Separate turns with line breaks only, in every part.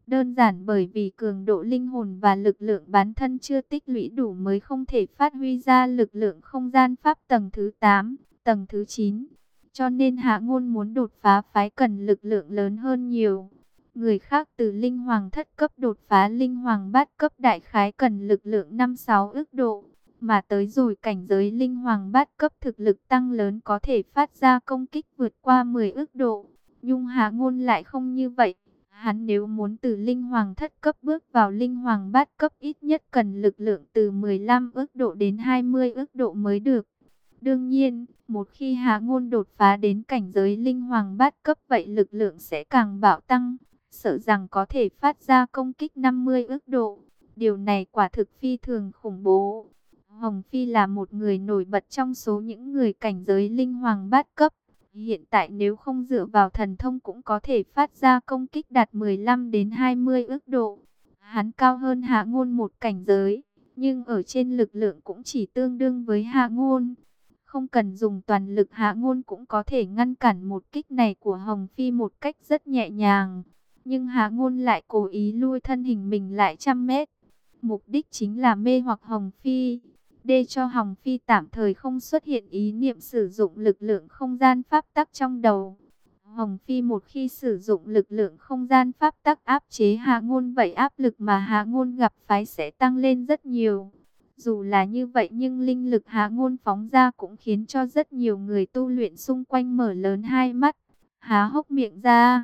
Đơn giản bởi vì cường độ linh hồn và lực lượng bản thân chưa tích lũy đủ mới không thể phát huy ra lực lượng không gian pháp tầng thứ 8, tầng thứ 9. Cho nên Hạ Ngôn muốn đột phá phái cần lực lượng lớn hơn nhiều. Người khác từ linh hoàng thất cấp đột phá linh hoàng bát cấp đại khái cần lực lượng 5-6 ức độ. Mà tới rồi cảnh giới linh hoàng bát cấp thực lực tăng lớn có thể phát ra công kích vượt qua 10 ức độ. Nhưng Hạ Ngôn lại không như vậy. Hắn nếu muốn từ linh hoàng thất cấp bước vào linh hoàng bát cấp ít nhất cần lực lượng từ 15 ức độ đến 20 ức độ mới được. Đương nhiên, một khi Hạ Ngôn đột phá đến cảnh giới linh hoàng bát cấp vậy lực lượng sẽ càng bạo tăng, sợ rằng có thể phát ra công kích 50 ức độ. Điều này quả thực phi thường khủng bố. Hồng Phi là một người nổi bật trong số những người cảnh giới linh hoàng bát cấp. Hiện tại nếu không dựa vào thần thông cũng có thể phát ra công kích đạt 15 đến 20 ức độ. Hắn cao hơn Hạ Ngôn một cảnh giới, nhưng ở trên lực lượng cũng chỉ tương đương với Hạ Ngôn. Không cần dùng toàn lực Hạ Ngôn cũng có thể ngăn cản một kích này của Hồng Phi một cách rất nhẹ nhàng. Nhưng Hạ Ngôn lại cố ý lui thân hình mình lại 100 mét. Mục đích chính là mê hoặc Hồng Phi, để cho Hồng Phi tạm thời không xuất hiện ý niệm sử dụng lực lượng không gian pháp tắc trong đầu. Hồng Phi một khi sử dụng lực lượng không gian pháp tắc áp chế Hạ Ngôn vậy áp lực mà Hạ Ngôn gặp phải sẽ tăng lên rất nhiều. Dù là như vậy nhưng linh lực Hạ Ngôn phóng ra cũng khiến cho rất nhiều người tu luyện xung quanh mở lớn hai mắt, há hốc miệng ra.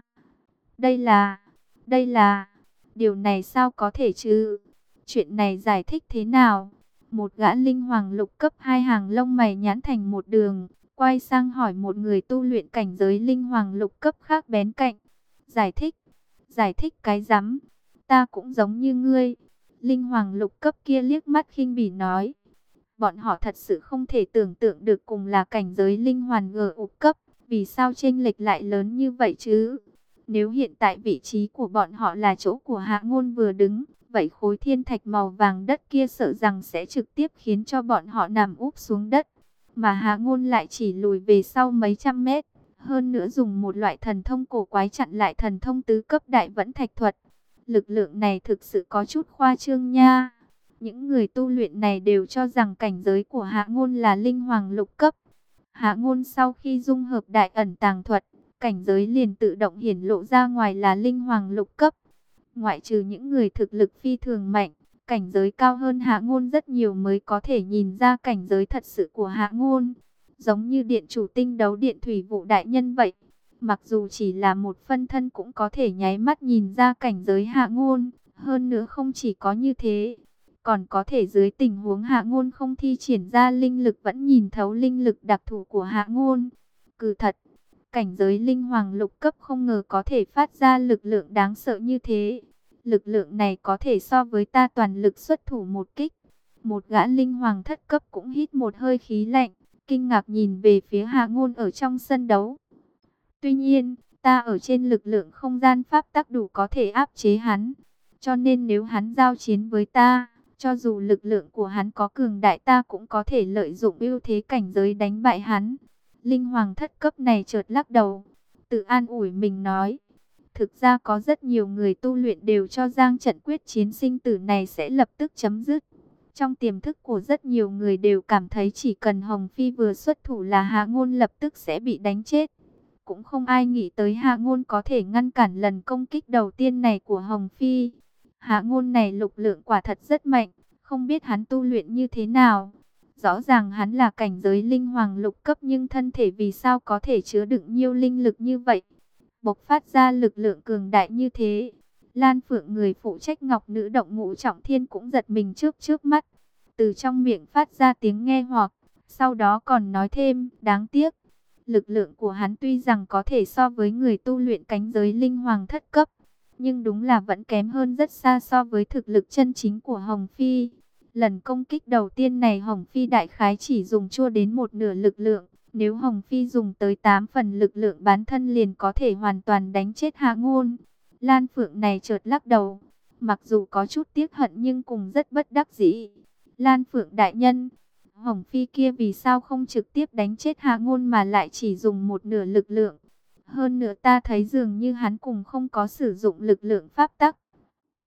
Đây là, điều này sao có thể chứ? Chuyện này giải thích thế nào? Một gã linh hoàng lục cấp hai hàng lông mày nhãn thành một đường, quay sang hỏi một người tu luyện cảnh giới linh hoàng lục cấp khác bên cạnh. Giải thích cái rắm, ta cũng giống như ngươi. Linh hoàng lục cấp kia liếc mắt khinh bỉ nói. Bọn họ thật sự không thể tưởng tượng được cùng là cảnh giới linh hoàn ục cấp, vì sao chênh lệch lại lớn như vậy chứ? Nếu hiện tại vị trí của bọn họ là chỗ của Hạ Ngôn vừa đứng, vậy khối thiên thạch màu vàng đất kia sợ rằng sẽ trực tiếp khiến cho bọn họ nằm úp xuống đất. Mà Hạ Ngôn lại chỉ lùi về sau mấy trăm mét, hơn nữa dùng một loại thần thông cổ quái chặn lại thần thông tứ cấp đại vẫn thạch thuật. Lực lượng này thực sự có chút khoa trương nha. Những người tu luyện này đều cho rằng cảnh giới của Hạ Ngôn là linh hoàng lục cấp. Hạ Ngôn sau khi dung hợp đại ẩn tàng thuật, cảnh giới liền tự động hiển lộ ra ngoài là linh hoàng lục cấp. Ngoại trừ những người thực lực phi thường mạnh, cảnh giới cao hơn Hạ Ngôn rất nhiều mới có thể nhìn ra cảnh giới thật sự của Hạ Ngôn. Giống như điện chủ tinh đấu điện thủy vụ đại nhân vậy. Mặc dù chỉ là một phân thân cũng có thể nháy mắt nhìn ra cảnh giới Hạ Ngôn. Hơn nữa không chỉ có như thế, còn có thể dưới tình huống Hạ Ngôn không thi triển ra linh lực vẫn nhìn thấu linh lực đặc thù của Hạ Ngôn. Cứ thật, cảnh giới linh hoàng lục cấp không ngờ có thể phát ra lực lượng đáng sợ như thế. Lực lượng này có thể so với ta toàn lực xuất thủ một kích. Một gã linh hoàng thất cấp cũng hít một hơi khí lạnh, kinh ngạc nhìn về phía Hạ Ngôn ở trong sân đấu. Tuy nhiên, ta ở trên lực lượng không gian pháp tắc đủ có thể áp chế hắn. Cho nên nếu hắn giao chiến với ta, cho dù lực lượng của hắn có cường đại ta cũng có thể lợi dụng ưu thế cảnh giới đánh bại hắn. Linh hoàng thất cấp này chợt lắc đầu, tự an ủi mình nói. Thực ra có rất nhiều người tu luyện đều cho rằng trận quyết chiến sinh tử này sẽ lập tức chấm dứt. Trong tiềm thức của rất nhiều người đều cảm thấy chỉ cần Hồng Phi vừa xuất thủ là Hạ Ngôn lập tức sẽ bị đánh chết. Cũng không ai nghĩ tới Hạ Ngôn có thể ngăn cản lần công kích đầu tiên này của Hồng Phi. Hạ Ngôn này lực lượng quả thật rất mạnh, không biết hắn tu luyện như thế nào. Rõ ràng hắn là cảnh giới linh hoàng lục cấp nhưng thân thể vì sao có thể chứa đựng nhiều linh lực như vậy, bộc phát ra lực lượng cường đại như thế. Lan Phượng người phụ trách Ngọc Nữ Động Ngũ Trọng Thiên cũng giật mình trước mắt. Từ trong miệng phát ra tiếng nghe hoặc, sau đó còn nói thêm, đáng tiếc. Lực lượng của hắn tuy rằng có thể so với người tu luyện cảnh giới linh hoàng thất cấp, nhưng đúng là vẫn kém hơn rất xa so với thực lực chân chính của Hồng Phi. Lần công kích đầu tiên này Hồng Phi đại khái chỉ dùng chưa đến một nửa lực lượng. Nếu Hồng Phi dùng tới 8 phần lực lượng bản thân liền có thể hoàn toàn đánh chết Hạ Ngôn. Lan Phượng này chợt lắc đầu, mặc dù có chút tiếc hận nhưng cũng rất bất đắc dĩ. Lan Phượng đại nhân, Hồng Phi kia vì sao không trực tiếp đánh chết Hạ Ngôn mà lại chỉ dùng một nửa lực lượng? Hơn nữa ta thấy dường như hắn cũng không có sử dụng lực lượng pháp tắc.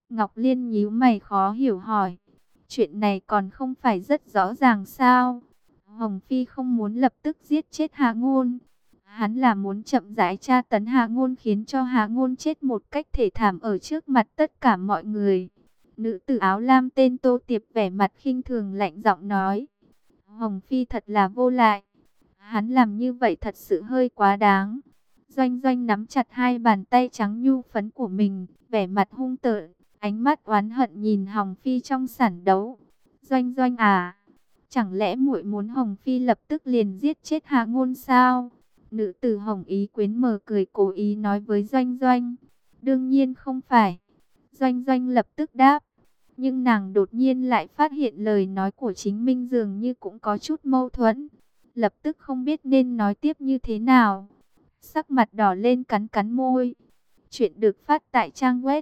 Ngọc Liên nhíu mày khó hiểu hỏi. Chuyện này còn không phải rất rõ ràng sao? Hồng Phi không muốn lập tức giết chết Hạ Ngôn. Hắn là muốn chậm rãi tra tấn Hạ Ngôn, khiến cho Hạ Ngôn chết một cách thê thảm ở trước mặt tất cả mọi người. Nữ tử áo lam tên Tô Tiệp vẻ mặt khinh thường lạnh giọng nói. Hồng Phi thật là vô lại. Hắn làm như vậy thật sự hơi quá đáng. Doanh Doanh nắm chặt hai bàn tay trắng nhu phấn của mình, vẻ mặt hung tợn, ánh mắt oán hận nhìn Hồng Phi trong sàn đấu. Doanh Doanh à, chẳng lẽ muội muốn Hồng Phi lập tức liền giết chết Hạ Ngôn sao? Nữ tử Hồng Ý Quyến mờ cười cố ý nói với Doanh Doanh. Đương nhiên không phải. Doanh Doanh lập tức đáp. Nhưng nàng đột nhiên lại phát hiện lời nói của chính mình dường như cũng có chút mâu thuẫn. Lập tức không biết nên nói tiếp như thế nào. Sắc mặt đỏ lên cắn cắn môi. Chuyện được phát tại trang web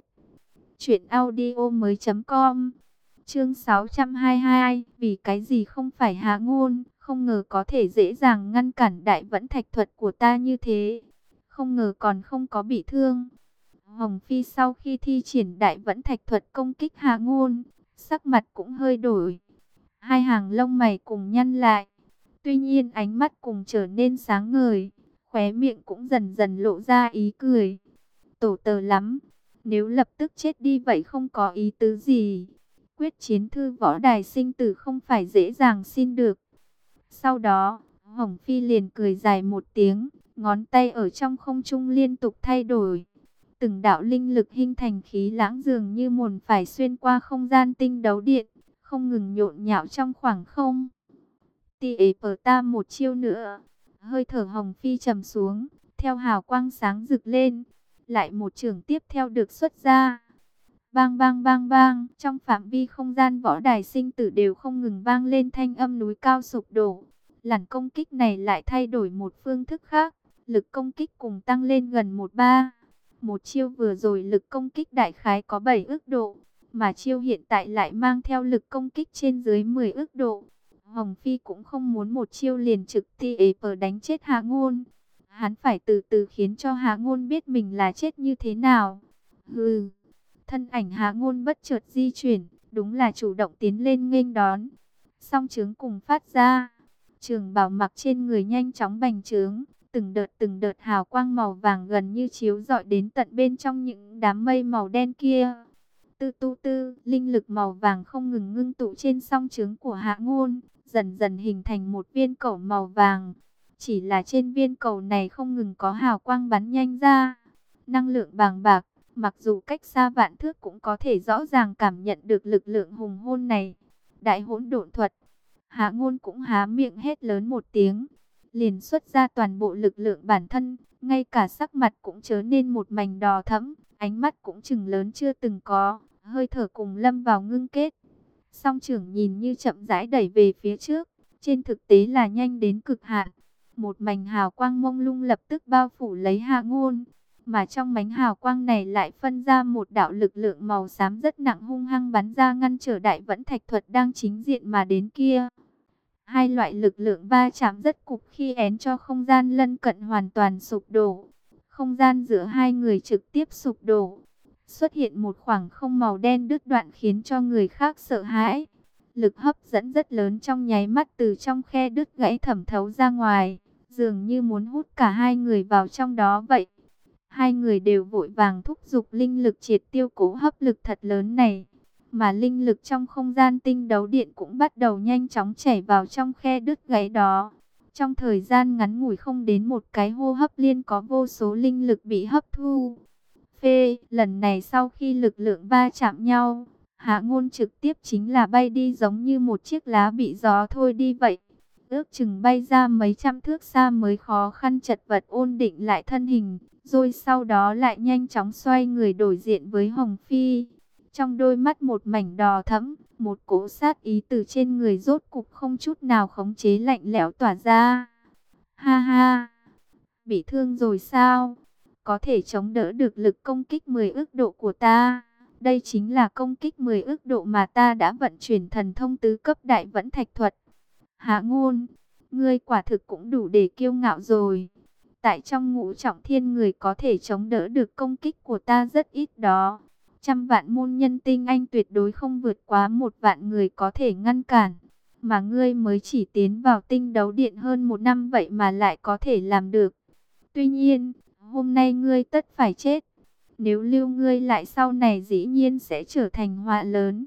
truyệnaudiomoi.com. Chương 622, vì cái gì không phải Hạ Ngôn, không ngờ có thể dễ dàng ngăn cản Đại Vẫn Thạch thuật của ta như thế. Không ngờ còn không có bị thương. Hồng Phi sau khi thi triển Đại Vẫn Thạch thuật công kích Hạ Ngôn, sắc mặt cũng hơi đổi. Hai hàng lông mày cùng nhăn lại. Tuy nhiên ánh mắt cùng trở nên sáng ngời, khóe miệng cũng dần dần lộ ra ý cười. Tổ tờ lắm, nếu lập tức chết đi vậy không có ý tứ gì. Quyết chiến thư võ đài sinh tử không phải dễ dàng xin được. Sau đó, Hồng Phi liền cười dài một tiếng, ngón tay ở trong không trung liên tục thay đổi. Từng đạo linh lực hình thành khí lãng dường như muốn phải xuyên qua không gian tinh đấu điện, không ngừng nhộn nhạo trong khoảng không. Tỉ ở ta một chiêu nữa. Hơi thở Hồng Phi trầm xuống, theo hào quang sáng rực lên. Lại một chưởng tiếp theo được xuất ra. Bang bang bang bang, trong phạm vi không gian võ đài sinh tử đều không ngừng vang lên thanh âm núi cao sụp đổ. Làn công kích này lại thay đổi một phương thức khác, lực công kích cùng tăng lên gần 1/3. Một chiêu vừa rồi lực công kích đại khái có 7 ức độ, mà chiêu hiện tại lại mang theo lực công kích trên dưới 10 ức độ. Hồng Phi cũng không muốn một chiêu liền trực tiếp đánh chết Hạ Ngôn. Hắn phải từ từ khiến cho Hạ Ngôn biết mình là chết như thế nào. Hừ. Thân ảnh Hạ Ngôn bất chợt di chuyển, đúng là chủ động tiến lên nghênh đón. Song chướng cùng phát ra, trường bào mặc trên người nhanh chóng bành trướng, từng đợt hào quang màu vàng gần như chiếu rọi đến tận bên trong những đám mây màu đen kia. Tư tu tư, linh lực màu vàng không ngừng ngưng tụ trên song chướng của Hạ Ngôn, dần dần hình thành một viên cầu màu vàng. Chỉ là trên viên cầu này không ngừng có hào quang bắn nhanh ra, năng lượng bàng bạc. Mặc dù cách xa vạn thước cũng có thể rõ ràng cảm nhận được lực lượng hùng hôn này. Đại hỗn độn thuật. Hạ Ngôn cũng há miệng hét lớn một tiếng, liền xuất ra toàn bộ lực lượng bản thân, ngay cả sắc mặt cũng trở nên một mảnh đỏ thẫm, ánh mắt cũng trừng lớn chưa từng có, hơi thở cùng lâm vào ngưng kết. Song trưởng nhìn như chậm rãi đẩy về phía trước, trên thực tế là nhanh đến cực hạn. Một mảnh hào quang mông lung lập tức bao phủ lấy Hạ Ngôn. Mà trong mảnh hào quang này lại phân ra một đạo lực lượng màu xám rất nặng hung hăng bắn ra ngăn trở Đại Vẫn Thạch thuật đang chính diện mà đến kia. Hai loại lực lượng va chạm rất cục khi én cho không gian lân cận hoàn toàn sụp đổ. Không gian giữa hai người trực tiếp sụp đổ. Xuất hiện một khoảng không màu đen đứt đoạn khiến cho người khác sợ hãi. Lực hấp dẫn rất lớn trong nháy mắt từ trong khe đứt gãy thẩm thấu ra ngoài, dường như muốn hút cả hai người vào trong đó vậy. Hai người đều vội vàng thúc giục linh lực triệt tiêu cố hấp lực thật lớn này. Mà linh lực trong không gian tinh đấu điện cũng bắt đầu nhanh chóng chảy vào trong khe đứt gãy đó. Trong thời gian ngắn ngủi không đến một cái hô hấp liên có vô số linh lực bị hấp thu. Lần này sau khi lực lượng va chạm nhau, Hạ Ngôn trực tiếp chính là bay đi giống như một chiếc lá bị gió thôi đi vậy. Ước chừng bay ra mấy trăm thước xa mới khó khăn chật vật ổn định lại thân hình, rồi sau đó lại nhanh chóng xoay người đổi diện với Hồng Phi. Trong đôi mắt một mảnh đỏ thẫm, một cỗ sát ý từ trên người rốt cục không chút nào khống chế lạnh lẽo tỏa ra. Ha ha, bị thương rồi sao? Có thể chống đỡ được lực công kích 10 ức độ của ta. Đây chính là công kích 10 ức độ mà ta đã vận chuyển thần thông tứ cấp Đại Vẫn Thạch thuật. Hạ Ngôn, ngươi quả thực cũng đủ để kiêu ngạo rồi. Tại trong ngũ trọng thiên người có thể chống đỡ được công kích của ta rất ít đó. 100 vạn môn nhân tinh anh tuyệt đối không vượt quá 1 vạn người có thể ngăn cản. Mà ngươi mới chỉ tiến vào tinh đấu điện hơn 1 năm vậy mà lại có thể làm được. Tuy nhiên, hôm nay ngươi tất phải chết. Nếu lưu ngươi lại sau này dĩ nhiên sẽ trở thành họa lớn.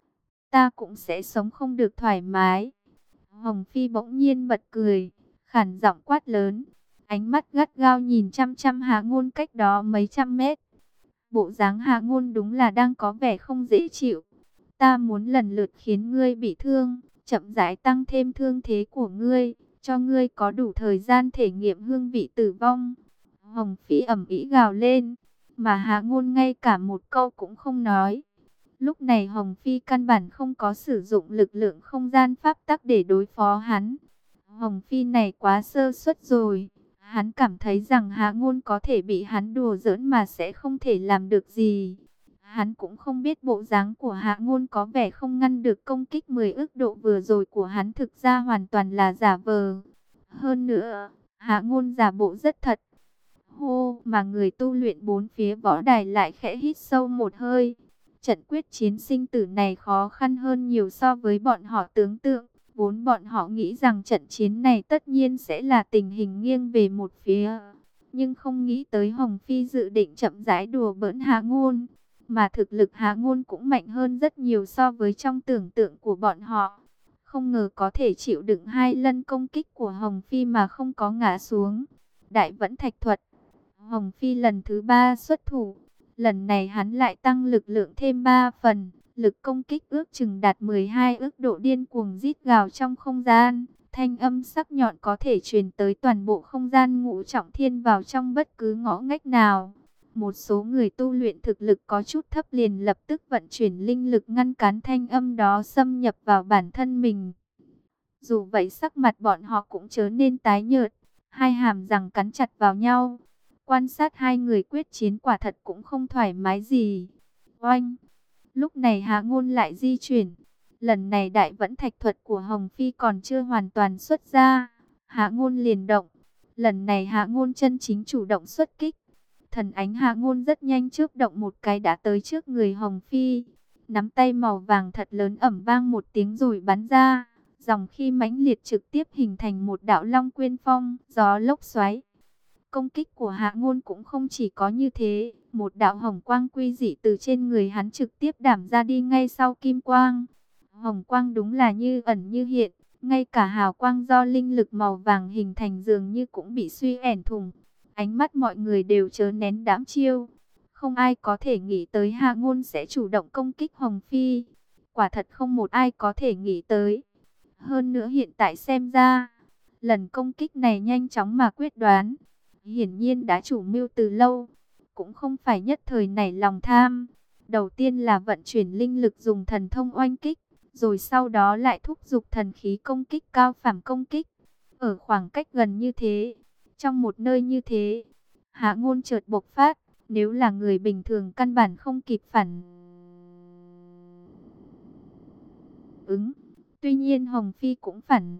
Ta cũng sẽ sống không được thoải mái. Hồng Phi bỗng nhiên bật cười, khản giọng quát lớn. Ánh mắt gắt gao nhìn chăm chăm Hạ Ngôn cách đó mấy trăm mét. Bộ dáng Hạ Ngôn đúng là đang có vẻ không dễ chịu. Ta muốn lần lượt khiến ngươi bị thương, chậm rãi tăng thêm thương thế của ngươi, cho ngươi có đủ thời gian thể nghiệm hương vị tử vong. Hồng Phi ầm ĩ gào lên, mà Hạ Ngôn ngay cả một câu cũng không nói. Lúc này Hồng Phi căn bản không có sử dụng lực lượng không gian pháp tắc để đối phó hắn. Hồng Phi này quá sơ suất rồi. Hắn cảm thấy rằng Hạ Ngôn có thể bị hắn đùa giỡn mà sẽ không thể làm được gì. Hắn cũng không biết bộ dáng của Hạ Ngôn có vẻ không ngăn được công kích 10 ức độ vừa rồi của hắn thực ra hoàn toàn là giả vờ. Hơn nữa, Hạ Ngôn giả bộ rất thật. Hô, mà người tu luyện bốn phía võ đài lại khẽ hít sâu một hơi. Trận quyết chiến sinh tử này khó khăn hơn nhiều so với bọn họ tưởng tượng. Vốn bọn họ nghĩ rằng trận chiến này tất nhiên sẽ là tình hình nghiêng về một phía. Nhưng không nghĩ tới Hồng Phi dự định chậm rãi đùa bỡn Hạ Ngôn. Mà thực lực Hạ Ngôn cũng mạnh hơn rất nhiều so với trong tưởng tượng của bọn họ. Không ngờ có thể chịu đựng 2 lần công kích của Hồng Phi mà không có ngã xuống. Đại Vẫn Thạch Thuật. Hồng Phi lần thứ 3 xuất thủ. Lần này hắn lại tăng lực lượng thêm 3 phần. Lực công kích ước chừng đạt 12 ức độ, điên cuồng rít gào trong không gian. Thanh âm sắc nhọn có thể truyền tới toàn bộ không gian Ngũ Trọng Thiên vào trong bất cứ ngõ ngách nào. Một số người tu luyện thực lực có chút thấp liền lập tức vận chuyển linh lực ngăn cản thanh âm đó xâm nhập vào bản thân mình. Dù vậy sắc mặt bọn họ cũng trở nên tái nhợt, hai hàm răng cắn chặt vào nhau. Quan sát hai người quyết chiến quả thật cũng không thoải mái gì. Oanh! Lúc này Hạ Ngôn lại di chuyển. Lần này Đại Vẫn Thạch Thuật của Hồng Phi còn chưa hoàn toàn xuất ra. Hạ Ngôn liền động. Lần này Hạ Ngôn chân chính chủ động xuất kích. Thần ánh Hạ Ngôn rất nhanh chớp động một cái đã tới trước người Hồng Phi. Nắm tay màu vàng thật lớn ầm vang một tiếng rồi bắn ra. Dòng khí mãnh liệt trực tiếp hình thành một đạo long quyên phong, gió lốc xoáy. Công kích của Hạ Ngôn cũng không chỉ có như thế. Một đạo hồng quang quy dị từ trên người hắn trực tiếp đảm ra đi ngay sau kim quang. Hồng quang đúng là như ẩn như hiện. Ngay cả hào quang do linh lực màu vàng hình thành dường như cũng bị suy ẻn thủng. Ánh mắt mọi người đều trớ nén đãng chiêu. Không ai có thể nghĩ tới Hạ Ngôn sẽ chủ động công kích Hồng Phi. Quả thật không một ai có thể nghĩ tới. Hơn nữa hiện tại xem ra, lần công kích này nhanh chóng mà quyết đoán. Hiển nhiên đã chủ mưu từ lâu. Cũng không phải nhất thời nảy lòng tham. Đầu tiên là vận chuyển linh lực dùng thần thông oanh kích. Rồi sau đó lại thúc giục thần khí công kích cao phàm công kích. Ở khoảng cách gần như thế, trong một nơi như thế, Hạ Ngôn chợt bộc phát. Nếu là người bình thường căn bản không kịp phản ứng. Tuy nhiên Hồng Phi cũng phản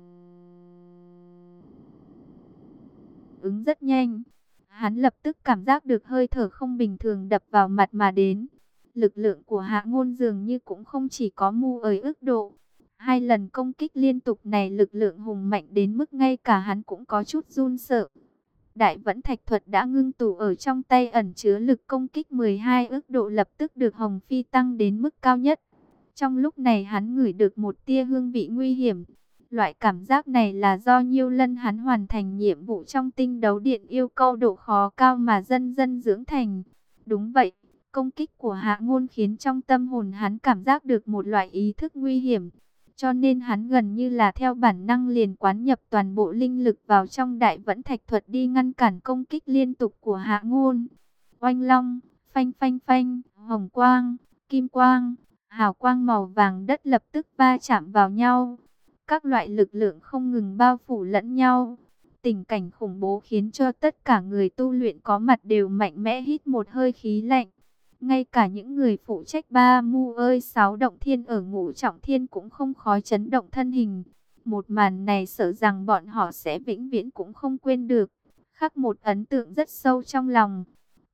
ứng rất nhanh. Hắn lập tức cảm giác được hơi thở không bình thường đập vào mặt mà đến. Lực lượng của Hạ Ngôn dường như cũng không chỉ có mu ở ức độ. 2 lần công kích liên tục này lực lượng hùng mạnh đến mức ngay cả hắn cũng có chút run sợ. Đại Vẫn Thạch Thuật đã ngưng tụ ở trong tay ẩn chứa lực công kích 12 ức độ lập tức được Hồng Phi tăng đến mức cao nhất. Trong lúc này hắn ngửi được một tia hương vị nguy hiểm. Loại cảm giác này là do nhiều lần hắn hoàn thành nhiệm vụ trong tinh đấu điện yêu cầu độ khó cao mà dần dần dưỡng thành. Đúng vậy, công kích của Hạ Ngôn khiến trong tâm hồn hắn cảm giác được một loại ý thức nguy hiểm. Cho nên hắn gần như là theo bản năng liền quán nhập toàn bộ linh lực vào trong Đại Vẫn Thạch Thuật đi ngăn cản công kích liên tục của Hạ Ngôn. Oanh long, phanh phanh phanh, hồng quang, kim quang, hào quang màu vàng đất lập tức va chạm vào nhau. Các loại lực lượng không ngừng bao phủ lẫn nhau. Tình cảnh khủng bố khiến cho tất cả người tu luyện có mặt đều mạnh mẽ hít một hơi khí lạnh. Ngay cả những người phụ trách 3 mu ơi 6 động thiên ở Ngũ Trọng Thiên cũng không khỏi chấn động thân hình. Một màn này sợ rằng bọn họ sẽ vĩnh viễn cũng không quên được. Khắc một ấn tượng rất sâu trong lòng.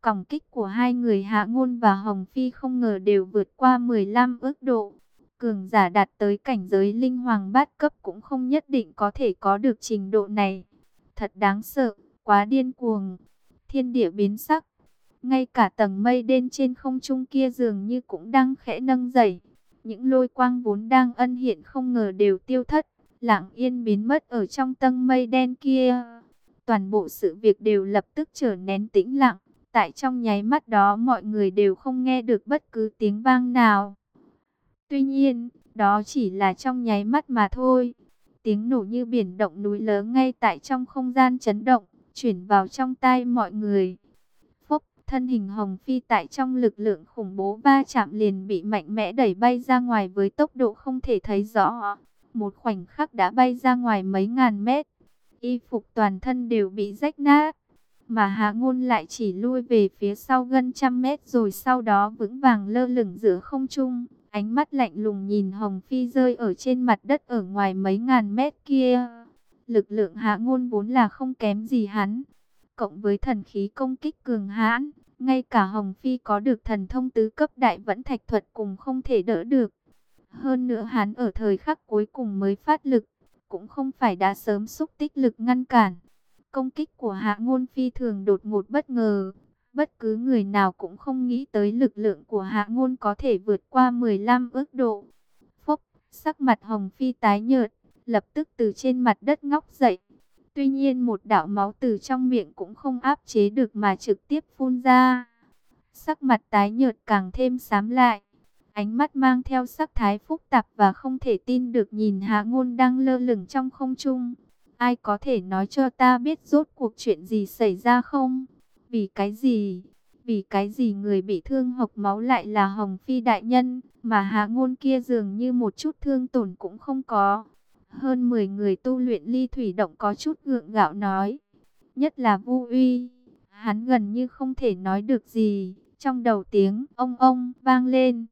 Còng kích của hai người Hạ Ngôn và Hồng Phi không ngờ đều vượt qua 15 ức độ. Cường giả đạt tới cảnh giới linh hoàng bát cấp cũng không nhất định có thể có được trình độ này. Thật đáng sợ, quá điên cuồng. Thiên địa biến sắc. Ngay cả tầng mây đen trên không trung kia dường như cũng đang khẽ nâng dậy. Những lôi quang vốn đang ân hiện không ngờ đều tiêu thất, lặng yên biến mất ở trong tầng mây đen kia. Toàn bộ sự việc đều lập tức trở nên tĩnh lặng. Tại trong nháy mắt đó mọi người đều không nghe được bất cứ tiếng vang nào. Tuy nhiên, đó chỉ là trong nháy mắt mà thôi. Tiếng nổ như biển động núi lớn ngay tại trong không gian chấn động, chuyển vào trong tai mọi người. Phốc, thân hình Hồng Phi tại trong lực lượng khủng bố va chạm liền bị mạnh mẽ đẩy bay ra ngoài với tốc độ không thể thấy rõ. Một khoảnh khắc đã bay ra ngoài mấy ngàn mét. Y phục toàn thân đều bị rách nát. Mà Hạ Ngôn lại chỉ lui về phía sau gần trăm mét rồi sau đó vững vàng lơ lửng giữa không trung. Ánh mắt lạnh lùng nhìn Hồng Phi rơi ở trên mặt đất ở ngoài mấy ngàn mét kia. Lực lượng Hạ Ngôn vốn là không kém gì hắn. Cộng với thần khí công kích cường hãn, ngay cả Hồng Phi có được thần thông tứ cấp đại vẫn thạch thuật cùng không thể đỡ được. Hơn nữa hắn ở thời khắc cuối cùng mới phát lực, cũng không phải đã sớm xúc tích lực ngăn cản. Công kích của Hạ Ngôn phi thường đột ngột bất ngờ. Bất cứ người nào cũng không nghĩ tới lực lượng của Hạ Ngôn có thể vượt qua 15 ức độ. Phốc, sắc mặt Hồng Phi tái nhợt, lập tức từ trên mặt đất ngóc dậy. Tuy nhiên một đạo máu từ trong miệng cũng không áp chế được mà trực tiếp phun ra. Sắc mặt tái nhợt càng thêm xám lại. Ánh mắt mang theo sắc thái phức tạp và không thể tin được nhìn Hạ Ngôn đang lơ lửng trong không trung. Ai có thể nói cho ta biết rốt cuộc chuyện gì xảy ra không? Vì cái gì? Vì cái gì người bị thương hộc máu lại là Hồng Phi đại nhân, mà Hạ Ngôn kia dường như một chút thương tổn cũng không có. Hơn 10 người tu luyện ly thủy động có chút gượng gạo nói. Nhất là Vu Uy, hắn gần như không thể nói được gì, trong đầu tiếng ông vang lên.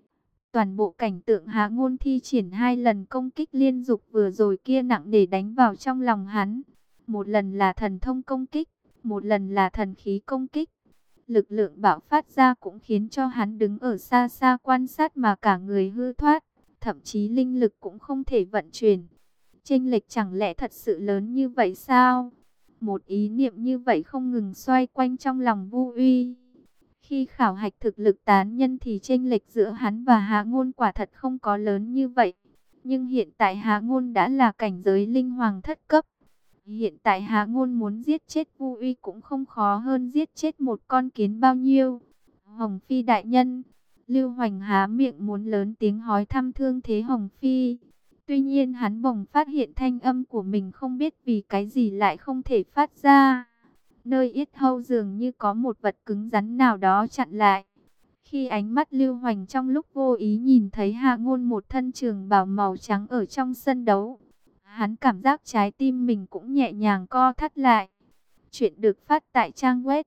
Toàn bộ cảnh tượng Hạ Ngôn thi triển 2 lần công kích liên dục vừa rồi kia nặng nề đánh vào trong lòng hắn. Một lần là thần thông công kích, một lần là thần khí công kích. Lực lượng bạo phát ra cũng khiến cho hắn đứng ở xa xa quan sát mà cả người hư thoát. Thậm chí linh lực cũng không thể vận chuyển. Chênh lệch chẳng lẽ thật sự lớn như vậy sao? Một ý niệm như vậy không ngừng xoay quanh trong lòng Vu Uy. Khi khảo hạch thực lực tán nhân thì chênh lệch giữa hắn và Hạ Ngôn quả thật không có lớn như vậy. Nhưng hiện tại Hạ Ngôn đã là cảnh giới linh hoàng thất cấp. Hiện tại Hạ Ngôn muốn giết chết Vu Uy cũng không khó hơn giết chết một con kiến bao nhiêu. Hồng Phi đại nhân, Lưu Hoành há miệng muốn lớn tiếng hỏi thăm thương thế Hồng Phi. Tuy nhiên hắn bỗng phát hiện thanh âm của mình không biết vì cái gì lại không thể phát ra. Nơi yết hầu dường như có một vật cứng rắn nào đó chặn lại. Khi ánh mắt Lưu Hoành trong lúc vô ý nhìn thấy Hạ Ngôn một thân trường bào màu trắng ở trong sân đấu, hắn cảm giác trái tim mình cũng nhẹ nhàng co thắt lại. Chuyện được phát tại trang web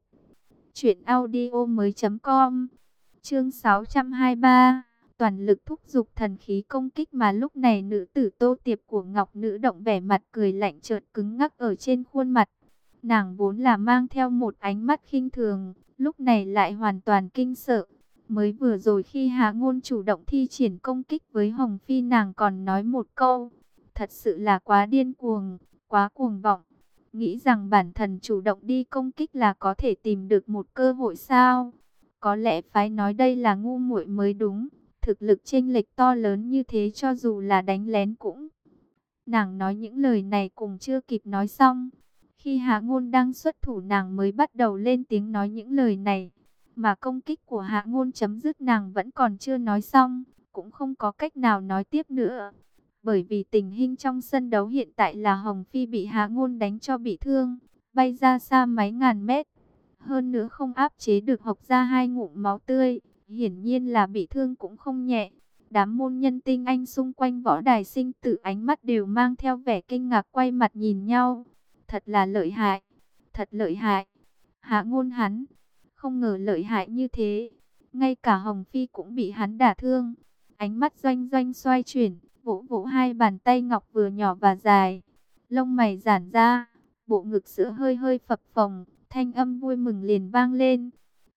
truyệnaudiomoi.com. Chương 623. Toàn lực thúc giục thần khí công kích mà lúc này nữ tử Tô Tiệp của Ngọc Nữ Động vẻ mặt cười lạnh chợt cứng ngắc ở trên khuôn mặt. Nàng vốn là mang theo một ánh mắt khinh thường, lúc này lại hoàn toàn kinh sợ. Mới vừa rồi khi Hạ Ngôn chủ động thi triển công kích với Hồng Phi nàng còn nói một câu. Thật sự là quá điên cuồng, quá cuồng vọng. Nghĩ rằng bản thân chủ động đi công kích là có thể tìm được một cơ hội sao? Có lẽ phải nói đây là ngu muội mới đúng. Thực lực chênh lệch to lớn như thế cho dù là đánh lén cũng. Nàng nói những lời này cùng chưa kịp nói xong. Khi Hạ Ngôn đang xuất thủ nàng mới bắt đầu lên tiếng nói những lời này. Mà công kích của Hạ Ngôn chấm dứt nàng vẫn còn chưa nói xong. Cũng không có cách nào nói tiếp nữa. Bởi vì tình hình trong sân đấu hiện tại là Hồng Phi bị Hạ Ngôn đánh cho bị thương. Bay ra xa mấy ngàn mét. Hơn nữa không áp chế được hộc ra 2 ngụm máu tươi. Hiển nhiên là bị thương cũng không nhẹ. Đám môn nhân tinh anh xung quanh võ đài sinh tử ánh mắt đều mang theo vẻ kinh ngạc quay mặt nhìn nhau. Thật là lợi hại, thật lợi hại. Hạ Ngôn hắn, không ngờ lợi hại như thế. Ngay cả Hồng Phi cũng bị hắn đả thương. Ánh mắt doanh doanh xoay chuyển, vỗ vỗ 2 bàn tay ngọc vừa nhỏ và dài. Lông mày giãn ra, bộ ngực sữa hơi hơi phập phồng, thanh âm vui mừng liền vang lên.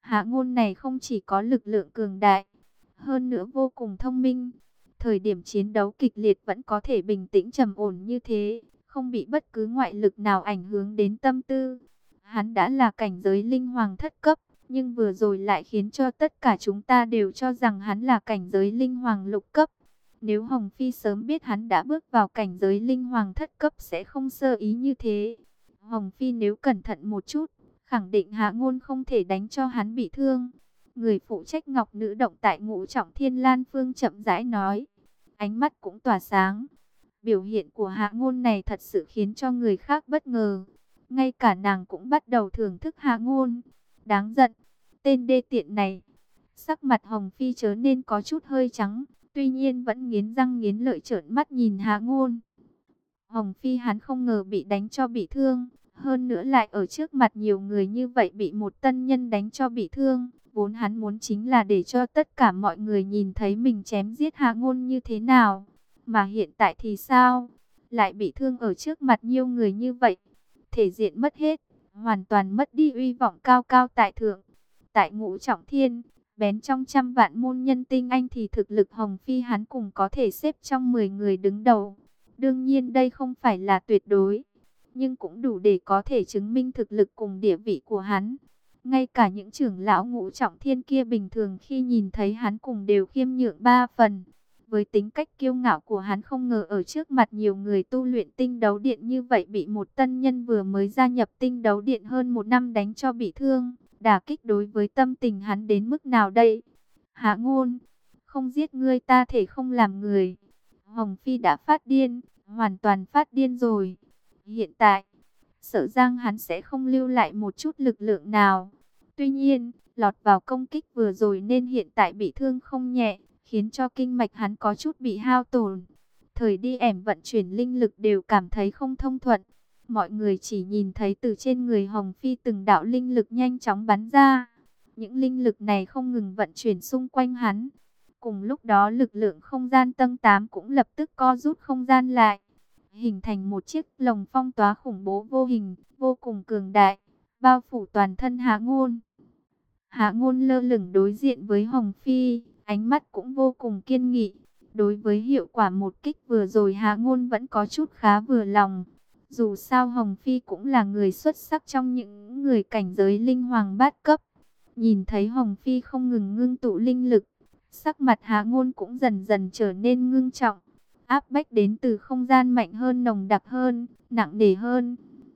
Hạ Ngôn này không chỉ có lực lượng cường đại, hơn nữa vô cùng thông minh. Thời điểm chiến đấu kịch liệt vẫn có thể bình tĩnh trầm ổn như thế, không bị bất cứ ngoại lực nào ảnh hưởng đến tâm tư. Hắn đã là cảnh giới linh hoàng thất cấp, nhưng vừa rồi lại khiến cho tất cả chúng ta đều cho rằng hắn là cảnh giới linh hoàng lục cấp. Nếu Hồng Phi sớm biết hắn đã bước vào cảnh giới linh hoàng thất cấp sẽ không sơ ý như thế. Hồng Phi nếu cẩn thận một chút, khẳng định Hạ Ngôn không thể đánh cho hắn bị thương. Người phụ trách Ngọc Nữ Động tại Ngũ Trọng Thiên Lan Phương chậm rãi nói, ánh mắt cũng tỏa sáng. Biểu hiện của Hạ Ngôn này thật sự khiến cho người khác bất ngờ. Ngay cả nàng cũng bắt đầu thưởng thức Hạ Ngôn. Đáng giận, tên đê tiện này. Sắc mặt Hồng Phi trở nên có chút hơi trắng, tuy nhiên vẫn nghiến răng nghiến lợi trợn mắt nhìn Hạ Ngôn. Hồng Phi hắn không ngờ bị đánh cho bị thương, hơn nữa lại ở trước mặt nhiều người như vậy bị một tân nhân đánh cho bị thương. Vốn hắn muốn chính là để cho tất cả mọi người nhìn thấy mình chém giết Hạ Ngôn như thế nào. Mà hiện tại thì sao? Lại bị thương ở trước mặt nhiều người như vậy. Thể diện mất hết, hoàn toàn mất đi uy vọng cao cao tại thượng. Tại Ngũ Trọng Thiên, bén trong trăm vạn môn nhân tinh anh thì thực lực Hồng Phi hắn cùng có thể xếp trong 10 người đứng đầu. Đương nhiên đây không phải là tuyệt đối, nhưng cũng đủ để có thể chứng minh thực lực cùng địa vị của hắn. Ngay cả những trưởng lão Ngũ Trọng Thiên kia bình thường khi nhìn thấy hắn cùng đều khiêm nhượng 3 phần. Với tính cách kiêu ngạo của hắn không ngờ ở trước mặt nhiều người tu luyện tinh đấu điện như vậy bị một tân nhân vừa mới gia nhập tinh đấu điện hơn 1 năm đánh cho bị thương. Đả kích đối với tâm tình hắn đến mức nào đây? Hạ Ngôn, không giết ngươi ta thể không làm người. Hồng Phi đã phát điên, hoàn toàn phát điên rồi. Hiện tại, sợ rằng hắn sẽ không lưu lại một chút lực lượng nào. Tuy nhiên, lọt vào công kích vừa rồi nên hiện tại bị thương không nhẹ, khiến cho kinh mạch hắn có chút bị hao tổn. Thời đi ẻm vận chuyển linh lực đều cảm thấy không thông thuận. Mọi người chỉ nhìn thấy từ trên người Hồng Phi từng đạo linh lực nhanh chóng bắn ra. Những linh lực này không ngừng vận chuyển xung quanh hắn. Cùng lúc đó lực lượng không gian tầng 8 cũng lập tức co rút không gian lại, hình thành một chiếc lồng phong tỏa khủng bố vô hình, vô cùng cường đại, bao phủ toàn thân Hạ Ngôn. Hạ Ngôn lơ lửng đối diện với Hồng Phi, ánh mắt cũng vô cùng kiên nghị. Đối với hiệu quả một kích vừa rồi Hạ Ngôn vẫn có chút khá vừa lòng. Dù sao Hồng Phi cũng là người xuất sắc trong những người cảnh giới linh hoàng bát cấp. Nhìn thấy Hồng Phi không ngừng ngưng tụ linh lực, sắc mặt Hạ Ngôn cũng dần dần trở nên ngưng trọng. Áp bách đến từ không gian mạnh hơn, nồng đặc hơn, nặng nề hơn.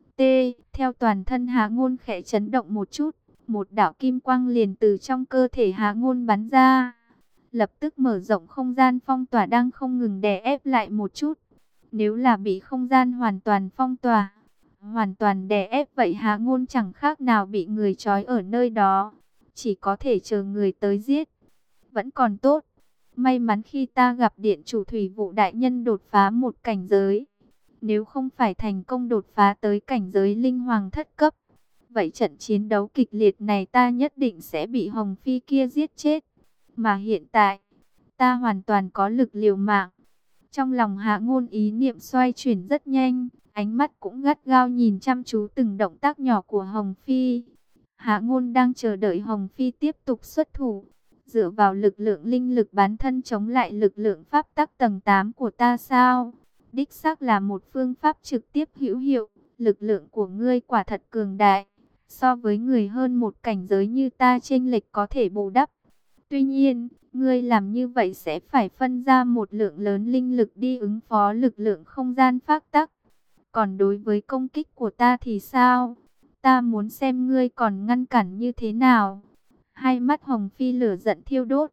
Theo toàn thân Hạ Ngôn khẽ chấn động một chút, một đạo kim quang liền từ trong cơ thể Hạ Ngôn bắn ra, lập tức mở rộng không gian phong tỏa đang không ngừng đè ép lại một chút. Nếu là bị không gian hoàn toàn phong tỏa, hoàn toàn đè ép vậy Hạ Ngôn chẳng khác nào bị người trói ở nơi đó, chỉ có thể chờ người tới giết. Vẫn còn tốt, may mắn khi ta gặp điện chủ Thủy Vụ đại nhân đột phá một cảnh giới. Nếu không phải thành công đột phá tới cảnh giới linh hoàng thất cấp, vậy trận chiến đấu kịch liệt này ta nhất định sẽ bị Hồng Phi kia giết chết. Mà hiện tại, ta hoàn toàn có lực liều mạng. Trong lòng Hạ Ngôn ý niệm xoay chuyển rất nhanh, ánh mắt cũng gắt gao nhìn chăm chú từng động tác nhỏ của Hồng Phi. Hạ Ngôn đang chờ đợi Hồng Phi tiếp tục xuất thủ, dựa vào lực lượng linh lực bản thân chống lại lực lượng pháp tắc tầng 8 của ta sao? Đích xác là một phương pháp trực tiếp hữu hiệu, lực lượng của ngươi quả thật cường đại. So với người hơn một cảnh giới như ta chênh lệch có thể bù đắp. Tuy nhiên, ngươi làm như vậy sẽ phải phân ra một lượng lớn linh lực đi ứng phó lực lượng không gian pháp tắc. Còn đối với công kích của ta thì sao? Ta muốn xem ngươi còn ngăn cản như thế nào. Hai mắt Hồng Phi lửa giận thiêu đốt,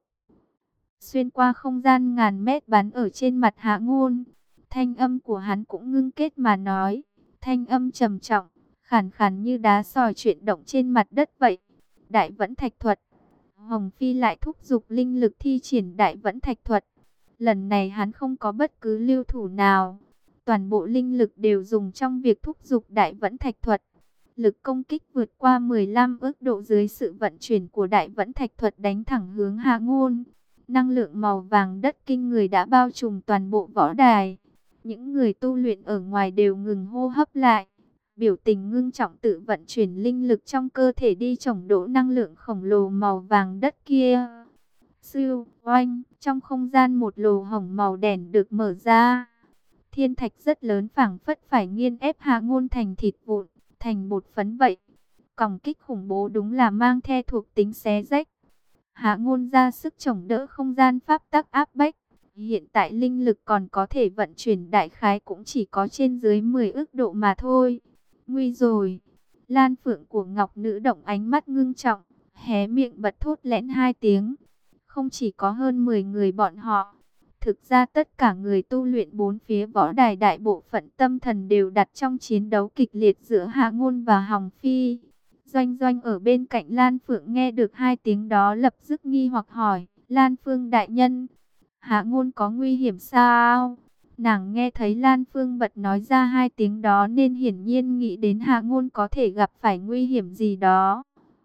xuyên qua không gian ngàn mét bắn ở trên mặt Hạ Ngôn. Thanh âm của hắn cũng ngưng kết mà nói, thanh âm trầm trọng, khàn khàn như đá sỏi chuyển động trên mặt đất vậy. Đại Vẫn Thạch Thuật. Hồng Phi lại thúc giục linh lực thi triển Đại Vẫn Thạch Thuật. Lần này hắn không có bất cứ lưu thủ nào, toàn bộ linh lực đều dùng trong việc thúc giục Đại Vẫn Thạch Thuật. Lực công kích vượt qua 15 ức độ dưới sự vận chuyển của Đại Vẫn Thạch Thuật đánh thẳng hướng Hạ Ngôn. Năng lượng màu vàng đất kinh người đã bao trùm toàn bộ võ đài. Những người tu luyện ở ngoài đều ngừng hô hấp lại, biểu tình ngưng trọng tự vận chuyển linh lực trong cơ thể đi chống đỡ năng lượng khổng lồ màu vàng đất kia. Siêu, oanh, trong không gian một lỗ hổng màu đen được mở ra. Thiên thạch rất lớn phảng phất phải nghiền ép Hạ Ngôn thành thịt vụn, thành bột phấn vậy. Còng kích khủng bố đúng là mang theo thuộc tính xé rách. Hạ Ngôn ra sức chống đỡ không gian pháp tắc áp bách. Hiện tại linh lực còn có thể vận chuyển đại khái cũng chỉ có trên dưới 10 ức độ mà thôi. Nguy rồi. Lan phượng của Ngọc Nữ Động ánh mắt ngưng trọng, hé miệng bật thốt lẽn hai tiếng. Không chỉ có hơn 10 người bọn họ. Thực ra tất cả người tu luyện bốn phía võ đài đại bộ phận tâm thần đều đặt trong chiến đấu kịch liệt giữa Hạ Ngôn và Hồng Phi. Doanh Doanh ở bên cạnh Lan Phượng nghe được hai tiếng đó lập tức nghi hoặc hỏi, Lan Phương đại nhân, Hạ Ngôn có nguy hiểm sao? Nàng nghe thấy Lan Phương bật nói ra hai tiếng đó nên hiển nhiên nghĩ đến Hạ Ngôn có thể gặp phải nguy hiểm gì đó.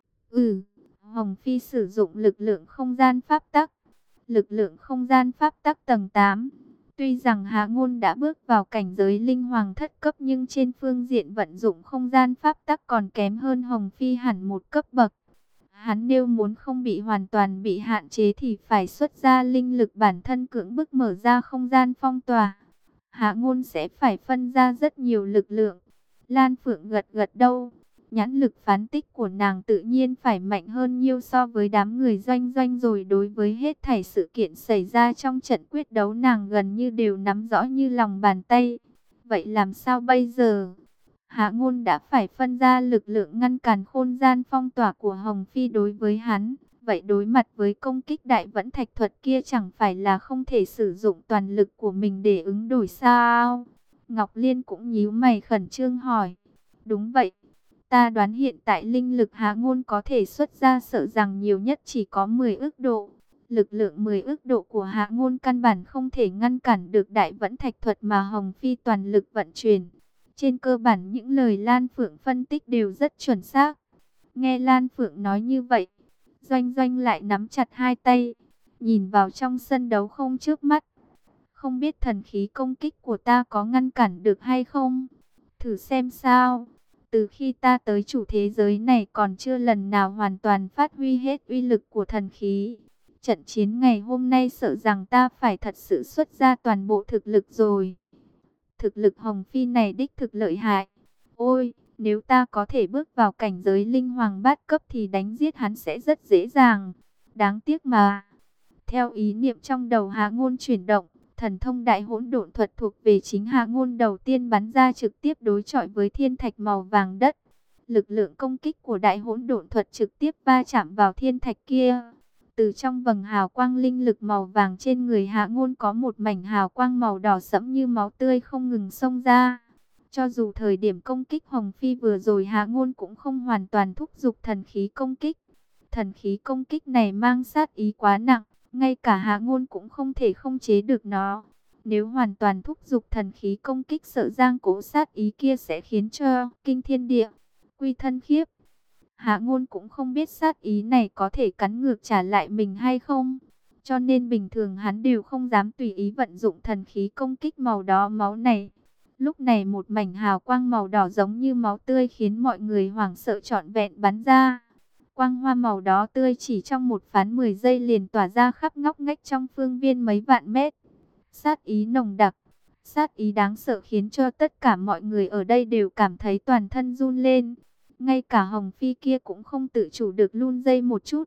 Hồng Phi sử dụng lực lượng không gian pháp tắc. Lực lượng không gian pháp tắc tầng 8. Tuy rằng Hạ Ngôn đã bước vào cảnh giới linh hoàng thất cấp nhưng trên phương diện vận dụng không gian pháp tắc còn kém hơn Hồng Phi hẳn một cấp bậc. Hắn nếu muốn không bị hoàn toàn bị hạn chế thì phải xuất ra linh lực bản thân cưỡng bức mở ra không gian phong tỏa. Hạ Ngôn sẽ phải phân ra rất nhiều lực lượng. Lan Phượng gật gật đầu. Nhãn lực phán tích của nàng tự nhiên phải mạnh hơn nhiều so với đám người Doanh Doanh rồi. Đối với hết thảy sự kiện xảy ra trong trận quyết đấu nàng gần như đều nắm rõ như lòng bàn tay. Vậy làm sao bây giờ? Hạ Ngôn đã phải phân ra lực lượng ngăn cản khôn gian phong tỏa của Hồng Phi đối với hắn. Vậy đối mặt với công kích đại vẫn thạch thuật kia chẳng phải là không thể sử dụng toàn lực của mình để ứng đổi sao? Ngọc Liên cũng nhíu mày khẩn trương hỏi. Đúng vậy. Ta đoán hiện tại linh lực Hạ Ngôn có thể xuất ra sợ rằng nhiều nhất chỉ có 10 ức độ. Lực lượng 10 ức độ của Hạ Ngôn căn bản không thể ngăn cản được đại vẫn thạch thuật mà Hồng Phi toàn lực vận chuyển. Trên cơ bản những lời Lan Phượng phân tích đều rất chuẩn xác. Nghe Lan Phượng nói như vậy, Doanh Doanh lại nắm chặt hai tay, nhìn vào trong sân đấu không trước mắt. Không biết thần khí công kích của ta có ngăn cản được hay không? Thử xem sao. Từ khi ta tới chủ thế giới này còn chưa lần nào hoàn toàn phát huy hết uy lực của thần khí. Trận chiến ngày hôm nay sợ rằng ta phải thật sự xuất ra toàn bộ thực lực rồi. Thực lực Hồng Phi này đích thực lợi hại. Ôi, nếu ta có thể bước vào cảnh giới linh hoàng bát cấp thì đánh giết hắn sẽ rất dễ dàng. Đáng tiếc mà. Theo ý niệm trong đầu Hạ Ngôn chuyển động, thần thông đại hỗn độn thuật thuộc về chính Hạ Ngôn đầu tiên bắn ra trực tiếp đối chọi với thiên thạch màu vàng đất. Lực lượng công kích của đại hỗn độn thuật trực tiếp va chạm vào thiên thạch kia. Từ trong vầng hào quang linh lực màu vàng trên người Hạ Ngôn có một mảnh hào quang màu đỏ sẫm như máu tươi không ngừng xông ra. Cho dù thời điểm công kích Hồng Phi vừa rồi Hạ Ngôn cũng không hoàn toàn thúc giục thần khí công kích. Thần khí công kích này mang sát ý quá nặng, ngay cả Hạ Ngôn cũng không thể không chế được nó. Nếu hoàn toàn thúc giục thần khí công kích sợ giang cố sát ý kia sẽ khiến cho kinh thiên địa quy thân khiếp. Hạ Ngôn cũng không biết sát ý này có thể cắn ngược trả lại mình hay không. Cho nên bình thường hắn đều không dám tùy ý vận dụng thần khí công kích màu đỏ máu này. Lúc này một mảnh hào quang màu đỏ giống như máu tươi khiến mọi người hoảng sợ trọn vẹn bắn ra. Quang hoa màu đỏ tươi chỉ trong một phán 10 giây liền tỏa ra khắp ngóc ngách trong phương viên mấy vạn mét. Sát ý nồng đặc, sát ý đáng sợ khiến cho tất cả mọi người ở đây đều cảm thấy toàn thân run lên. Ngay cả Hồng Phi kia cũng không tự chủ được run rẩy một chút.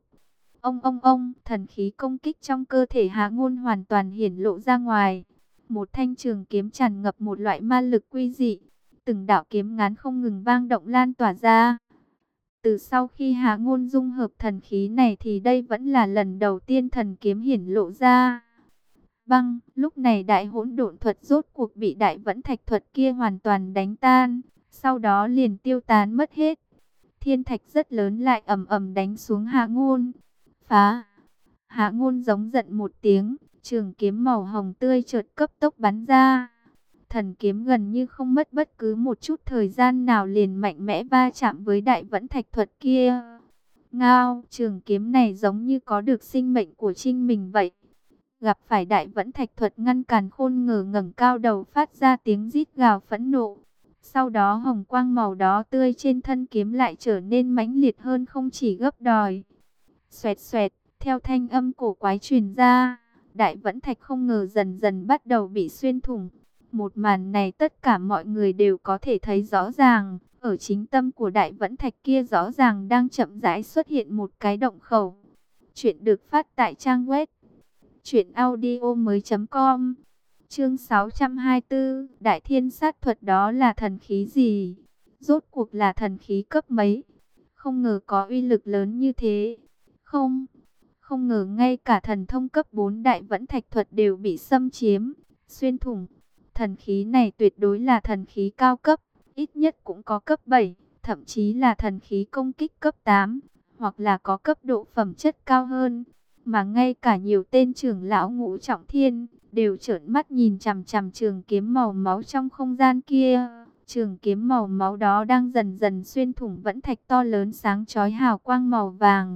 Ông, thần khí công kích trong cơ thể Hạ Ngôn hoàn toàn hiển lộ ra ngoài. Một thanh trường kiếm tràn ngập một loại ma lực quy dị. Từng đạo kiếm ngắn không ngừng vang động lan tỏa ra. Từ sau khi Hạ Ngôn dung hợp thần khí này thì đây vẫn là lần đầu tiên thần kiếm hiển lộ ra. Băng, lúc này đại hỗn độn thuật rốt cuộc bị đại vẫn thạch thuật kia hoàn toàn đánh tan. Sau đó liền tiêu tán mất hết. Thiên thạch rất lớn lại ầm ầm đánh xuống Hạ Ngôn. Phá! Hạ Ngôn giống giận một tiếng, trường kiếm màu hồng tươi chợt cấp tốc bắn ra. Thần kiếm gần như không mất bất cứ một chút thời gian nào liền mạnh mẽ va chạm với đại vẫn thạch thuật kia. Ngao, trường kiếm này giống như có được sinh mệnh của chính mình vậy. Gặp phải đại vẫn thạch thuật ngăn cản khôn ngờ ngẩng cao đầu phát ra tiếng rít gào phẫn nộ. Sau đó hồng quang màu đỏ tươi trên thân kiếm lại trở nên mãnh liệt hơn không chỉ gấp đôi. Xoẹt xoẹt, theo thanh âm cổ quái truyền ra, đại vẫn thạch không ngờ dần dần bắt đầu bị xuyên thủng. Một màn này tất cả mọi người đều có thể thấy rõ ràng, ở chính tâm của đại vẫn thạch kia rõ ràng đang chậm rãi xuất hiện một cái động khẩu. Chuyện được phát tại trang web truyệnaudiomoi.com. Chương 624, Đại Thiên Sát Thuật đó là thần khí gì? Rốt cuộc là thần khí cấp mấy? Không ngờ có uy lực lớn như thế. Không ngờ ngay cả thần thông cấp 4 Đại Vẫn Thạch Thuật đều bị xâm chiếm, xuyên thủng. Thần khí này tuyệt đối là thần khí cao cấp, ít nhất cũng có cấp 7, thậm chí là thần khí công kích cấp 8, hoặc là có cấp độ phẩm chất cao hơn. Mà ngay cả nhiều tên trưởng lão Ngũ Trọng Thiên đều trợn mắt nhìn chằm chằm trường kiếm màu máu trong không gian kia. Trường kiếm màu máu đó đang dần dần xuyên thủng vẫn thạch to lớn sáng chói hào quang màu vàng.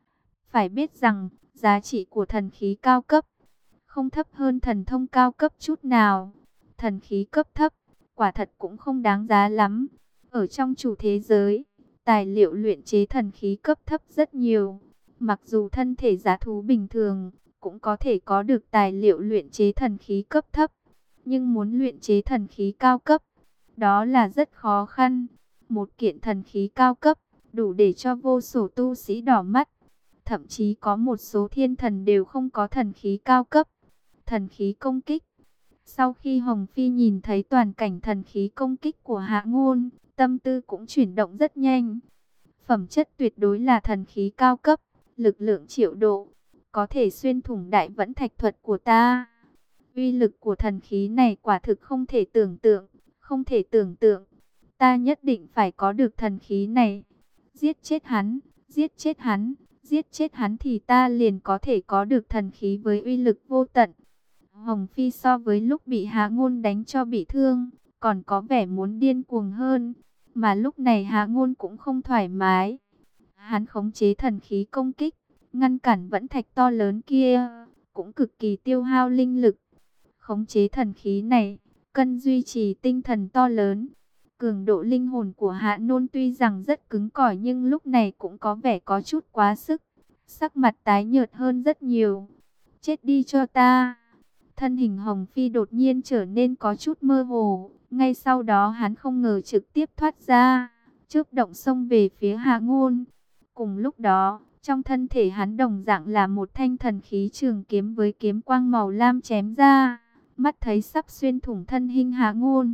Phải biết rằng, giá trị của thần khí cao cấp không thấp hơn thần thông cao cấp chút nào. Thần khí cấp thấp, quả thật cũng không đáng giá lắm. Ở trong chủ thế giới, tài liệu luyện chế thần khí cấp thấp rất nhiều. Mặc dù thân thể giá thú bình thường, cũng có thể có được tài liệu luyện chế thần khí cấp thấp. Nhưng muốn luyện chế thần khí cao cấp, đó là rất khó khăn. Một kiện thần khí cao cấp, đủ để cho vô số tu sĩ đỏ mắt. Thậm chí có một số thiên thần đều không có thần khí cao cấp. Thần khí công kích. Sau khi Hồng Phi nhìn thấy toàn cảnh thần khí công kích của Hạ Ngôn, tâm tư cũng chuyển động rất nhanh. Phẩm chất tuyệt đối là thần khí cao cấp, lực lượng triệu độ, có thể xuyên thủng đại vẫn thạch thuật của ta. Uy lực của thần khí này quả thực không thể tưởng tượng, không thể tưởng tượng. Ta nhất định phải có được thần khí này. Giết chết hắn, giết chết hắn, giết chết hắn thì ta liền có thể có được thần khí với uy lực vô tận. Hồng Phi so với lúc bị Hạ Ngôn đánh cho bị thương, còn có vẻ muốn điên cuồng hơn. Mà lúc này Hạ Ngôn cũng không thoải mái. Hắn khống chế thần khí công kích, ngăn cản vẫn thạch to lớn kia, cũng cực kỳ tiêu hao linh lực. Khống chế thần khí này, cần duy trì tinh thần to lớn. Cường độ linh hồn của Hạ Nôn tuy rằng rất cứng cỏi nhưng lúc này cũng có vẻ có chút quá sức. Sắc mặt tái nhợt hơn rất nhiều. Chết đi cho ta. Thân hình Hồng Phi đột nhiên trở nên có chút mơ hồ. Ngay sau đó hắn không ngờ trực tiếp thoát ra, chớp động xông về phía Hạ Ngôn. Cùng lúc đó, trong thân thể hắn đồng dạng là một thanh thần khí trường kiếm với kiếm quang màu lam chém ra. Mắt thấy sắp xuyên thủng thân hình Hạ Ngôn.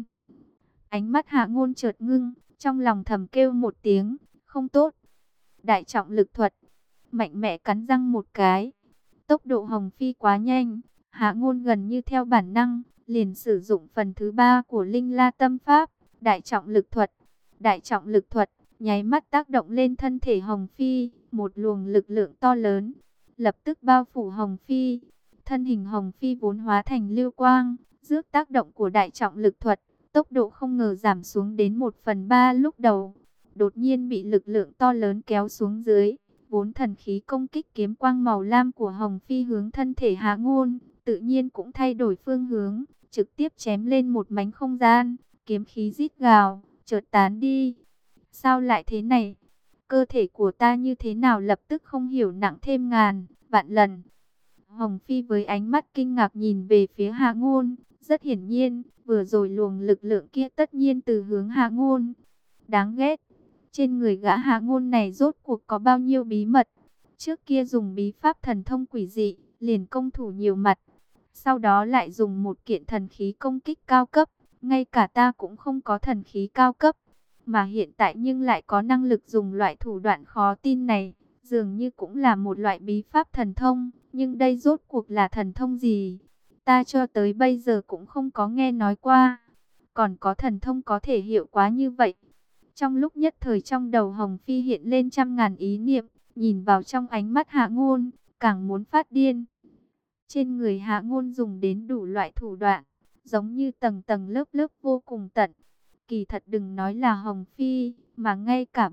Ánh mắt Hạ Ngôn chợt ngưng, trong lòng thầm kêu một tiếng, không tốt. Đại trọng lực thuật, mạnh mẽ cắn răng một cái. Tốc độ Hồng Phi quá nhanh, Hạ Ngôn gần như theo bản năng, liền sử dụng phần thứ 3 của Linh La Tâm Pháp, đại trọng lực thuật. Đại trọng lực thuật, nháy mắt tác động lên thân thể Hồng Phi, một luồng lực lượng to lớn, lập tức bao phủ Hồng Phi. Thân hình Hồng Phi vốn hóa thành lưu quang, rước tác động của đại trọng lực thuật, tốc độ không ngờ giảm xuống đến 1/3 lúc đầu. Đột nhiên bị lực lượng to lớn kéo xuống dưới, vốn thần khí công kích kiếm quang màu lam của Hồng Phi hướng thân thể Hạ Ngôn, tự nhiên cũng thay đổi phương hướng, trực tiếp chém lên một mảnh không gian, kiếm khí rít gào, chợt tán đi. Sao lại thế này? Cơ thể của ta như thế nào lập tức không hiểu nặng thêm ngàn vạn lần. Hồng Phi với ánh mắt kinh ngạc nhìn về phía Hạ Ngôn, rất hiển nhiên, vừa rồi luồng lực lượng kia tất nhiên từ hướng Hạ Ngôn. Đáng ghét, trên người gã Hạ Ngôn này rốt cuộc có bao nhiêu bí mật? Trước kia dùng bí pháp thần thông quỷ dị, liền công thủ nhiều mặt. Sau đó lại dùng một kiện thần khí công kích cao cấp, ngay cả ta cũng không có thần khí cao cấp. Mà hiện tại nhưng lại có năng lực dùng loại thủ đoạn khó tin này, dường như cũng là một loại bí pháp thần thông. Nhưng đây rốt cuộc là thần thông gì? Ta cho tới bây giờ cũng không có nghe nói qua. Còn có thần thông có thể hiệu quả như vậy. Trong lúc nhất thời trong đầu Hồng Phi hiện lên trăm ngàn ý niệm, nhìn vào trong ánh mắt Hạ Ngôn, càng muốn phát điên. Trên người Hạ Ngôn dùng đến đủ loại thủ đoạn, giống như tầng tầng lớp lớp vô cùng tận. Kỳ thật đừng nói là Hồng Phi, mà ngay cả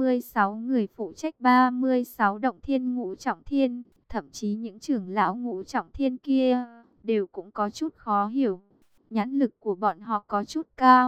36 người phụ trách 36 động thiên Ngũ Trọng Thiên, thậm chí những trưởng lão Ngũ Trọng Thiên kia, đều cũng có chút khó hiểu. Nhãn lực của bọn họ có chút cao,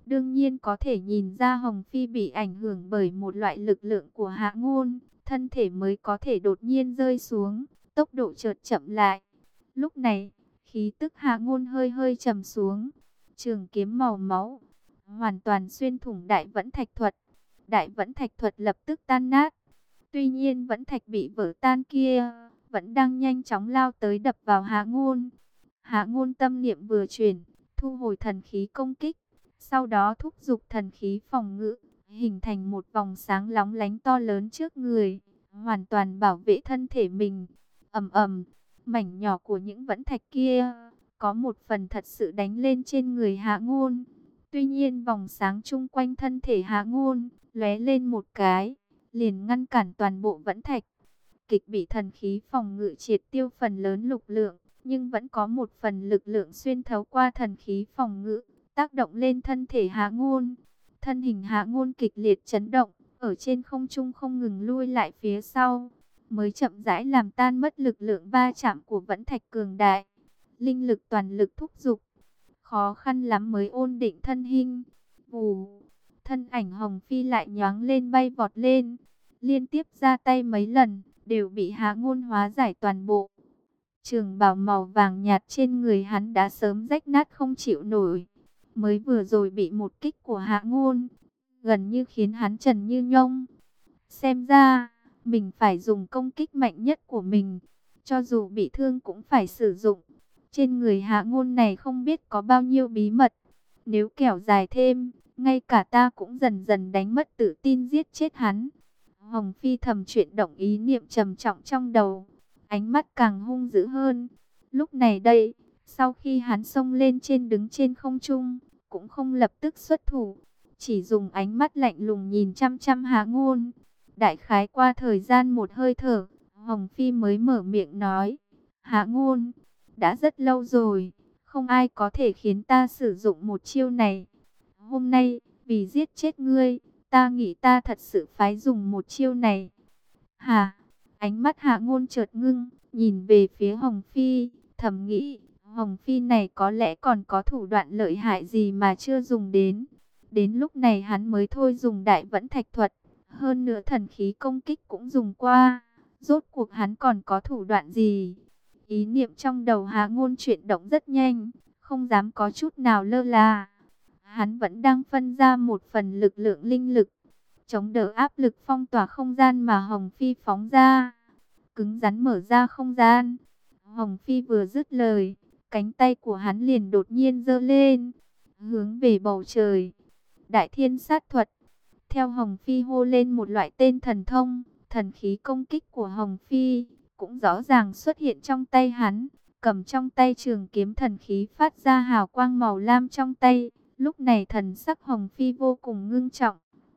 Đương nhiên có thể nhìn ra Hồng Phi bị ảnh hưởng bởi một loại lực lượng của Hạ Ngôn, thân thể mới có thể đột nhiên rơi xuống, tốc độ chợt chậm lại. Lúc này, khí tức Hạ Ngôn hơi hơi trầm xuống, trường kiếm màu máu hoàn toàn xuyên thủng đại vẫn thạch thuật. Đại vẫn thạch thuật lập tức tan nát. Tuy nhiên vẫn thạch bị vỡ tan kia vẫn đang nhanh chóng lao tới đập vào Hạ Ngôn. Hạ Ngôn tâm niệm vừa chuyển, thu hồi thần khí công kích, sau đó thúc giục thần khí phòng ngự, hình thành một vòng sáng lóng lánh to lớn trước người, hoàn toàn bảo vệ thân thể mình. Ầm ầm, mảnh nhỏ của những vẫn thạch kia có một phần thật sự đánh lên trên người Hạ Ngôn. Tuy nhiên vòng sáng chung quanh thân thể Hạ Ngôn lóe lên một cái, liền ngăn cản toàn bộ vẫn thạch. Kịch bị thần khí phòng ngự triệt tiêu phần lớn lực lượng, nhưng vẫn có một phần lực lượng xuyên thấu qua thần khí phòng ngự, tác động lên thân thể Hạ Ngôn. Thân hình Hạ Ngôn kịch liệt chấn động, ở trên không trung không ngừng lui lại phía sau, mới chậm rãi làm tan mất lực lượng va chạm của vẫn thạch cường đại. Linh lực toàn lực thúc giục, khó khăn lắm mới ổn định thân hình. Vù, thân ảnh Hồng Phi lại nhoáng lên bay vọt lên, liên tiếp ra tay mấy lần, đều bị Hạ Ngôn hóa giải toàn bộ. Trường bào màu vàng nhạt trên người hắn đã sớm rách nát không chịu nổi, mới vừa rồi bị một kích của Hạ Ngôn, gần như khiến hắn trần như nhông. Xem ra, mình phải dùng công kích mạnh nhất của mình, cho dù bị thương cũng phải sử dụng. Trên người Hạ Ngôn này không biết có bao nhiêu bí mật, nếu kéo dài thêm, ngay cả ta cũng dần dần đánh mất tự tin giết chết hắn. Hồng Phi thầm chuyển động ý niệm trầm trọng trong đầu, ánh mắt càng hung dữ hơn. Lúc này đây, sau khi hắn xông lên trên đứng trên không trung, cũng không lập tức xuất thủ, chỉ dùng ánh mắt lạnh lùng nhìn chăm chăm Hạ Ngôn. Đại khái qua thời gian một hơi thở, Hồng Phi mới mở miệng nói: Hạ Ngôn, đã rất lâu rồi, không ai có thể khiến ta sử dụng một chiêu này. Hôm nay, vì giết chết ngươi, ta nghĩ ta thật sự phải dùng một chiêu này. Hả? Ánh mắt Hạ Ngôn chợt ngưng, nhìn về phía Hồng Phi, thầm nghĩ, Hồng Phi này có lẽ còn có thủ đoạn lợi hại gì mà chưa dùng đến. Đến lúc này hắn mới thôi dùng đại vẫn thạch thuật, hơn nữa thần khí công kích cũng dùng qua. Rốt cuộc hắn còn có thủ đoạn gì? Ý niệm trong đầu Hạ Ngôn chuyển động rất nhanh, không dám có chút nào lơ là. Hắn vẫn đang phân ra một phần lực lượng linh lực, chống đỡ áp lực phong tỏa không gian mà Hồng Phi phóng ra, cứng rắn mở ra không gian. Hồng Phi vừa dứt lời, cánh tay của hắn liền đột nhiên giơ lên, hướng về bầu trời. Đại thiên sát thuật. Theo Hồng Phi hô lên một loại tên thần thông, thần khí công kích của Hồng Phi cũng rõ ràng xuất hiện trong tay hắn. Cầm trong tay trường kiếm thần khí phát ra hào quang màu lam trong tay. Lúc này thần sắc Hồng Phi vô cùng ngưng trọng.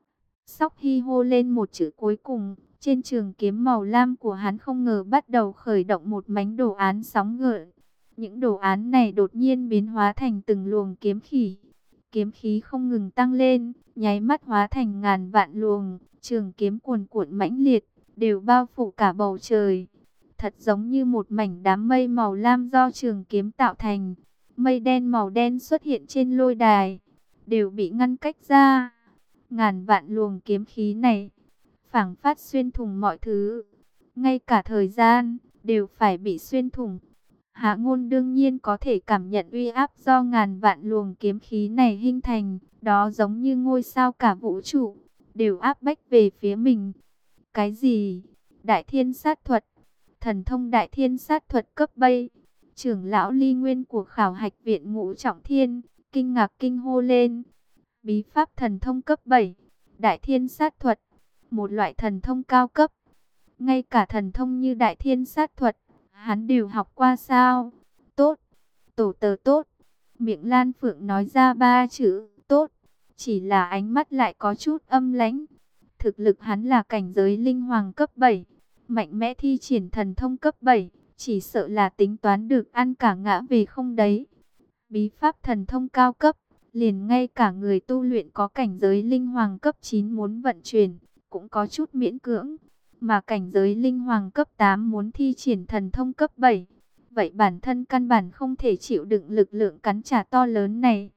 Sóc Hy hô lên một chữ cuối cùng, trên trường kiếm màu lam của hắn không ngờ bắt đầu khởi động một mánh đồ án sóng gợn. Những đồ án này đột nhiên biến hóa thành từng luồng kiếm khí. Kiếm khí không ngừng tăng lên, nháy mắt hóa thành ngàn vạn luồng, trường kiếm cuồn cuộn mãnh liệt, đều bao phủ cả bầu trời. Thật giống như một mảnh đám mây màu lam do trường kiếm tạo thành. Mây đen màu đen xuất hiện trên lôi đài, đều bị ngăn cách ra. Ngàn vạn luồng kiếm khí này, phảng phất xuyên thủng mọi thứ. Ngay cả thời gian, đều phải bị xuyên thủng. Hạ Ngôn đương nhiên có thể cảm nhận uy áp do ngàn vạn luồng kiếm khí này hình thành. Đó giống như ngôi sao cả vũ trụ, đều áp bách về phía mình. Cái gì? Đại thiên sát thuật. Thần thông đại thiên sát thuật cấp bấy. Trưởng lão Ly Nguyên của khảo hạch viện Ngũ Trọng Thiên, kinh ngạc kinh hô lên. Bí pháp thần thông cấp 7. Đại thiên sát thuật. Một loại thần thông cao cấp. Ngay cả thần thông như đại thiên sát thuật, hắn đều học qua sao? Tốt, tổ tờ tốt. Miệng Lan Phượng nói ra ba chữ, tốt. Chỉ là ánh mắt lại có chút âm lãnh. Thực lực hắn là cảnh giới linh hoàng cấp 7. Mạnh mẽ thi triển thần thông cấp 7. Chỉ sợ là tính toán được ăn cả ngã về không đấy. Bí pháp thần thông cao cấp, liền ngay cả người tu luyện có cảnh giới linh hoàng cấp 9 muốn vận chuyển, cũng có chút miễn cưỡng. Mà cảnh giới linh hoàng cấp 8 muốn thi triển thần thông cấp 7, vậy bản thân căn bản không thể chịu đựng lực lượng cắn trả to lớn này.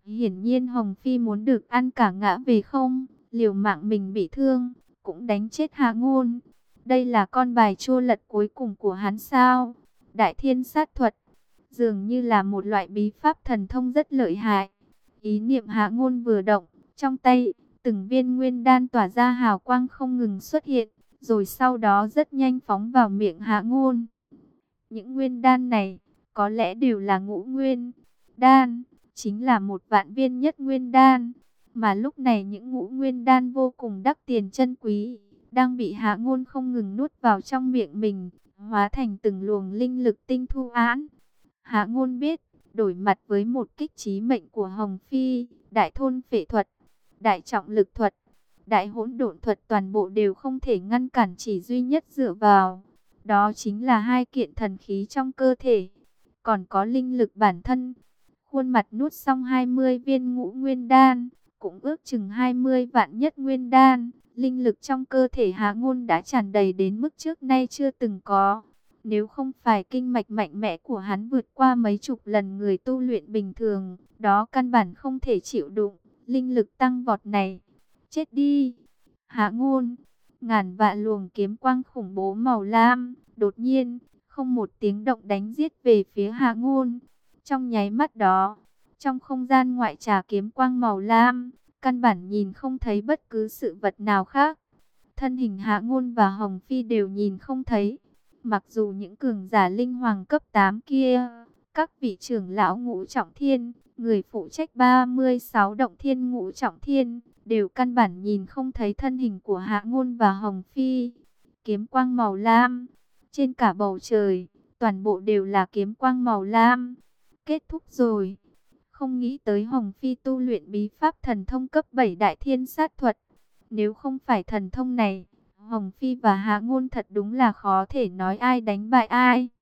Hiển nhiên Hồng Phi muốn được ăn cả ngã về không, liều mạng mình bị thương, cũng đánh chết Hạ Ngôn. Đây là con bài chua lật cuối cùng của hắn sao? Đại thiên sát thuật, dường như là một loại bí pháp thần thông rất lợi hại. Ý niệm Hạ Ngôn vừa động, trong tay, từng viên nguyên đan tỏa ra hào quang không ngừng xuất hiện, rồi sau đó rất nhanh phóng vào miệng Hạ Ngôn. Những nguyên đan này, có lẽ đều là ngũ nguyên đan, chính là 1.000.000 viên nhất nguyên đan. Mà lúc này những ngũ nguyên đan vô cùng đắt tiền chân quý, đang bị Hạ Ngôn không ngừng nuốt vào trong miệng mình, hóa thành từng luồng linh lực tinh thu án. Hạ Ngôn biết, đổi mặt với một kích chí mệnh của Hồng Phi, đại thôn phệ thuật, đại trọng lực thuật, đại hỗn độn thuật toàn bộ đều không thể ngăn cản, chỉ duy nhất dựa vào đó chính là hai kiện thần khí trong cơ thể, còn có linh lực bản thân. Khuôn mặt nuốt xong 20 viên ngũ nguyên đan, cũng ước chừng 20 vạn nhất nguyên đan, linh lực trong cơ thể Hạ Ngôn đã tràn đầy đến mức trước nay chưa từng có. Nếu không phải kinh mạch mạnh mẽ của hắn vượt qua mấy chục lần người tu luyện bình thường, đó căn bản không thể chịu đựng linh lực tăng vọt này. Chết đi! Hạ Ngôn! Ngàn vạn luồng kiếm quang khủng bố màu lam, đột nhiên, không một tiếng động đánh giết về phía Hạ Ngôn. Trong nháy mắt đó, trong không gian ngoại trà kiếm quang màu lam, căn bản nhìn không thấy bất cứ sự vật nào khác. Thân hình Hạ Ngôn và Hồng Phi đều nhìn không thấy. Mặc dù những cường giả linh hoàng cấp 8 kia, các vị trưởng lão ngũ trọng thiên, người phụ trách 36 động thiên ngũ trọng thiên, đều căn bản nhìn không thấy thân hình của Hạ Ngôn và Hồng Phi. Kiếm quang màu lam, trên cả bầu trời, toàn bộ đều là kiếm quang màu lam. Kết thúc rồi. Không nghĩ tới Hồng Phi tu luyện bí pháp thần thông cấp 7 đại thiên sát thuật. Nếu không phải thần thông này, Hồng Phi và Hạ Ngôn thật đúng là khó thể nói ai đánh bại ai.